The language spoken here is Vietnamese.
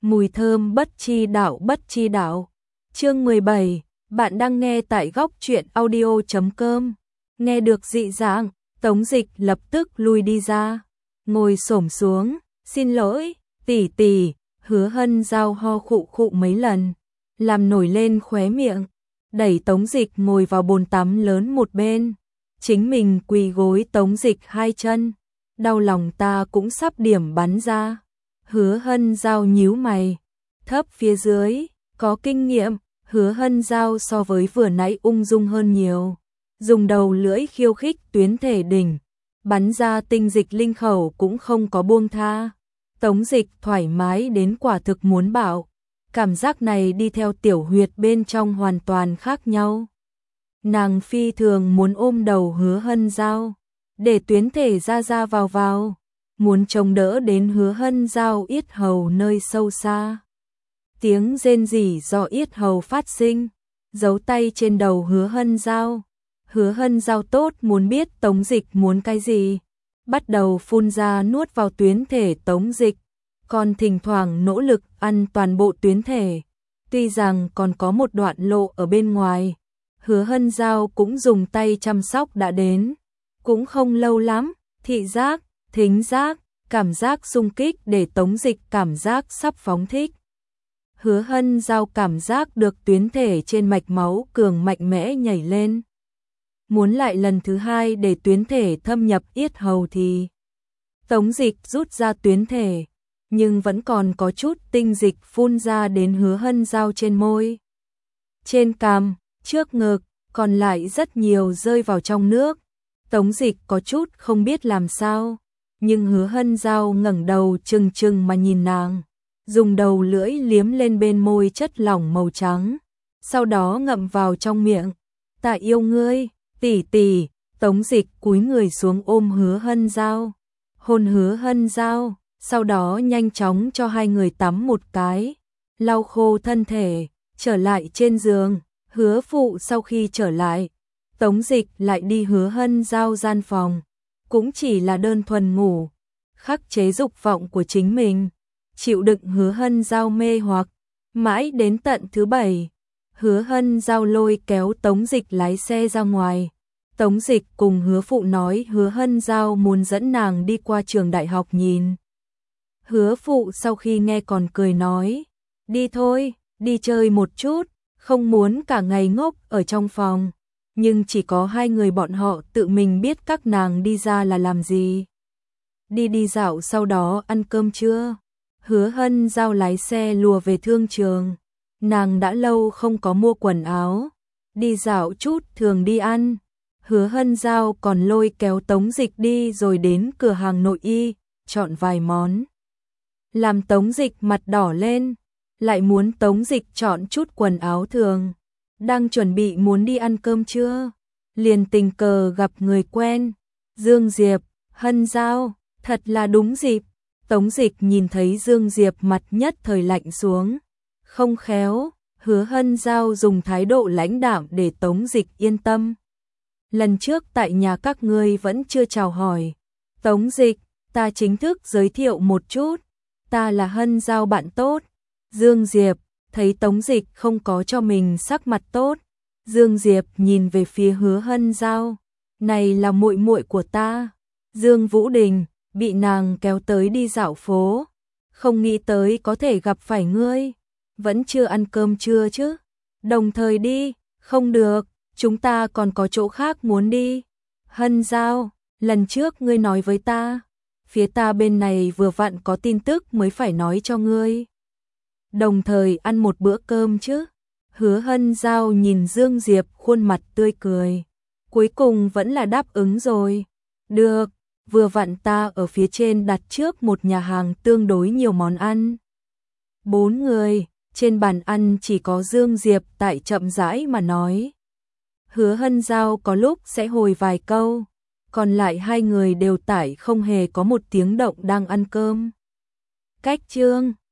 Mùi thơm bất chi đạo. Chương 17, bạn đang nghe tại góc truyện audio.com. Nghe được dị dạng, Tống Dịch lập tức lui đi ra, ngồi xổm xuống, xin lỗi, tỷ tỷ. Hứa Hân Giao ho khụ khụ mấy lần, làm nổi lên khóe miệng, đẩy Tống Dịch ngồi vào bồn tắm lớn một bên, chính mình quỳ gối Tống Dịch hai chân, đau lòng ta cũng sắp điểm bắn ra. Hứa Hân Giao nhíu mày, thấp phía dưới, có kinh nghiệm. Hứa Hân Giao so với vừa nãy ung dung hơn nhiều, dùng đầu lưỡi khiêu khích tuyến thể đỉnh, bắn ra tinh dịch linh khẩu cũng không có buông tha. Tống Dịch thoải mái đến quả thực muốn bảo, cảm giác này đi theo tiểu huyệt bên trong hoàn toàn khác nhau. Nàng phi thường muốn ôm đầu Hứa Hân Giao, để tuyến thể ra vào, muốn chống đỡ đến Hứa Hân Giao yết hầu nơi sâu xa. Tiếng rên rỉ do yết hầu phát sinh, giấu tay trên đầu Hứa Hân Giao. Hứa Hân Giao tốt muốn biết Tống Dịch muốn cái gì, bắt đầu phun ra nuốt vào tuyến thể Tống Dịch, còn thỉnh thoảng nỗ lực ăn toàn bộ tuyến thể. Tuy rằng còn có một đoạn lộ ở bên ngoài, Hứa Hân Giao cũng dùng tay chăm sóc đã đến, cũng không lâu lắm, thị giác, thính giác, cảm giác xung kích để Tống Dịch cảm giác sắp phóng thích. Hứa Hân Giao cảm giác được tuyến thể trên mạch máu cường mạnh mẽ nhảy lên. Muốn lại lần thứ hai để tuyến thể thâm nhập yết hầu thì Tống Dịch rút ra tuyến thể, nhưng vẫn còn có chút tinh dịch phun ra đến Hứa Hân Giao trên môi, trên cằm, trước ngực, còn lại rất nhiều rơi vào trong nước. Tống Dịch có chút không biết làm sao, nhưng Hứa Hân Giao ngẩng đầu trừng trừng mà nhìn nàng, dùng đầu lưỡi liếm lên bên môi chất lỏng màu trắng, sau đó ngậm vào trong miệng. Ta yêu ngươi, tỷ tỷ. Tống Dịch cúi người xuống ôm Hứa Hân Giao, hôn Hứa Hân Giao, sau đó nhanh chóng cho hai người tắm một cái, lau khô thân thể, trở lại trên giường. Hứa phụ sau khi trở lại, Tống Dịch lại đi Hứa Hân Giao gian phòng, cũng chỉ là đơn thuần ngủ, khắc chế dục vọng của chính mình, chịu đựng Hứa Hân Giao mê hoặc, mãi đến tận thứ 7, Hứa Hân Giao lôi kéo Tống Dịch lái xe ra ngoài. Tống Dịch cùng Hứa phụ nói Hứa Hân Giao muốn dẫn nàng đi qua trường đại học nhìn. Hứa phụ sau khi nghe còn cười nói, đi thôi, đi chơi một chút, không muốn cả ngày ngốc ở trong phòng, nhưng chỉ có hai người bọn họ tự mình biết các nàng đi ra là làm gì. Đi dạo sau đó ăn cơm trưa. Hứa Hân Giao lái xe lùa về thương trường, nàng đã lâu không có mua quần áo, đi dạo chút thường đi ăn. Hứa Hân Giao còn lôi kéo Tống Dịch đi rồi đến cửa hàng nội y, chọn vài món. Làm Tống Dịch mặt đỏ lên, lại muốn Tống Dịch chọn chút quần áo thường. Đang chuẩn bị muốn đi ăn cơm trưa, liền tình cờ gặp người quen, Dương Diệp. Hân Giao, thật là đúng dịp. Tống Dịch nhìn thấy Dương Diệp mặt nhất thời lạnh xuống, không khéo, Hứa Hân Giao dùng thái độ lãnh đạm để Tống Dịch yên tâm. Lần trước tại nhà các ngươi vẫn chưa chào hỏi. Tống Dịch, ta chính thức giới thiệu một chút, ta là Hân Giao bạn tốt. Dương Diệp, thấy Tống Dịch không có cho mình sắc mặt tốt, Dương Diệp nhìn về phía Hứa Hân Giao, này là muội muội của ta, Dương Vũ Đình, bị nàng kéo tới đi dạo phố, không nghĩ tới có thể gặp phải ngươi. Vẫn chưa ăn cơm trưa chứ? Đồng thời đi. Không được, chúng ta còn có chỗ khác muốn đi. Hân Giao, lần trước ngươi nói với ta, phía ta bên này vừa vặn có tin tức mới phải nói cho ngươi. Đồng thời ăn một bữa cơm chứ? Hứa Hân Giao nhìn Dương Diệp khuôn mặt tươi cười, cuối cùng vẫn là đáp ứng rồi. Được, vừa vặn ta ở phía trên đặt trước một nhà hàng tương đối nhiều món ăn. 4 người, trên bàn ăn chỉ có Dương Diệp tại chậm rãi mà nói. Hứa Hân Giao có lúc sẽ hồi vài câu, còn lại hai người đều tại không hề có một tiếng động đang ăn cơm. Cách chương